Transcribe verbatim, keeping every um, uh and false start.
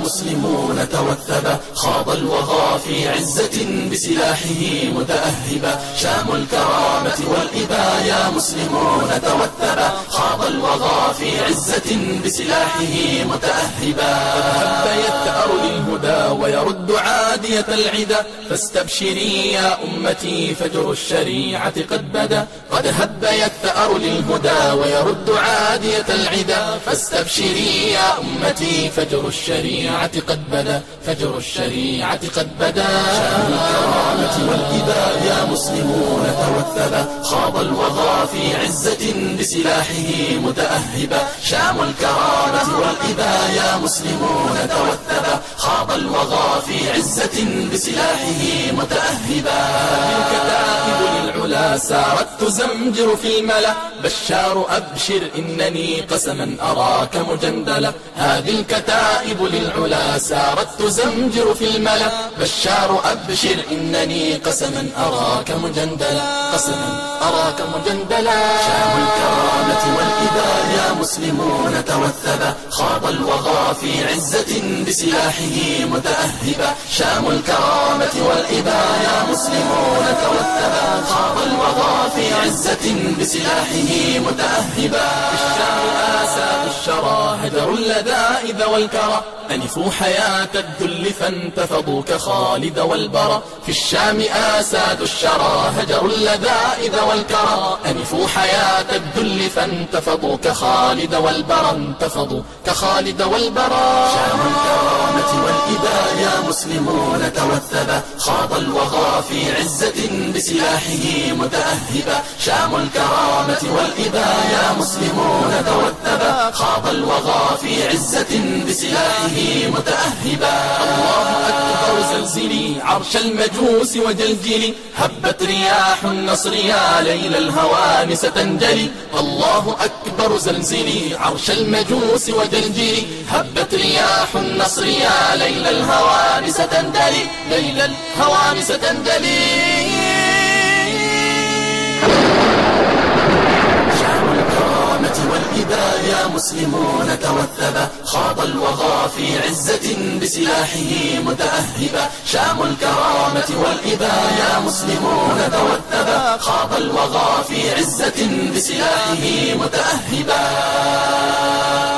مسلمون توثبا، خاض الوغى في عزة بسلاحه متأهبا. شام الكرامة والإباء يا مسلمون توثبا، خاض الوغى في عزة بسلاحه متأهبا. قد هب يثأر للهدى ويرد عادية العدا، فاستبشري يا أمتي فجر الشريعة قد بدا. قد هب يثأر للهدى ويرد عادية العدا، فاستبشري يا أمتي فجر الشريعة قد بدا. فجر الشريعة قد بدا. شام الكرامة والإباء يا مسلمون توثبا، خاض الوغى في عزة بسلاحه متأهبا. شام الكرامة والإباء يا مسلمون توثبا، خاض الوغى في عزة بسلاحه متأهبا. الكتائب للعلا سارت تزمجر في الملا، بشار أبشر إنني قسما أراك مجندلا. هذه الكتائب للعلا سارت تزمجر في الملا، بشار أبشر إنني قسما أراك مجندلا. قسما أراك مجندلا. شام الكرامة والإباء يا مسلمون توثبا، خاض الوغى في عزة بسلاحه متأهبا. شام الكرامة والإباء يا مسلمون توثبا، خاض الوغى في عزة بسلاحه متأهبا. في الشام آساد الشرى هجروا اللذائذ والكرى، أنفوا حياة الذل فانتفضوا كخالد والبرى. في الشام آساد الشرى هجروا اللذائذ والكرى، أنفوا حياة الذل فانتفضوا كخالد والبرى. انتفضوا كخالد والبرى. شام الكرامة والإباء يا مسلمون توثبا، خاض الوغى في عزة بسلاحه متأهبا. شام الكرامة والإباء يا مسلمون توثبا، خاض الوغى في عزة بسلاحه متأهبا. الله أكبر زلزلي عرش المجوس وجلجلي، هبت رياح النصر يا ليل الهوان ستنجلي. الله أكبر زلزلي عرش المجوس وجلجلي، هبت رياح النصر يا ليل الهوان ستنجلي. ليل الهوان ستنجلي. والإباء يا مسلمون توثبا، خاض الوغى في عزة بسلاحه متأهبا. شام الكرامة والإباء يا مسلمون توثبا، خاض الوغى في عزة بسلاحه متأهبا.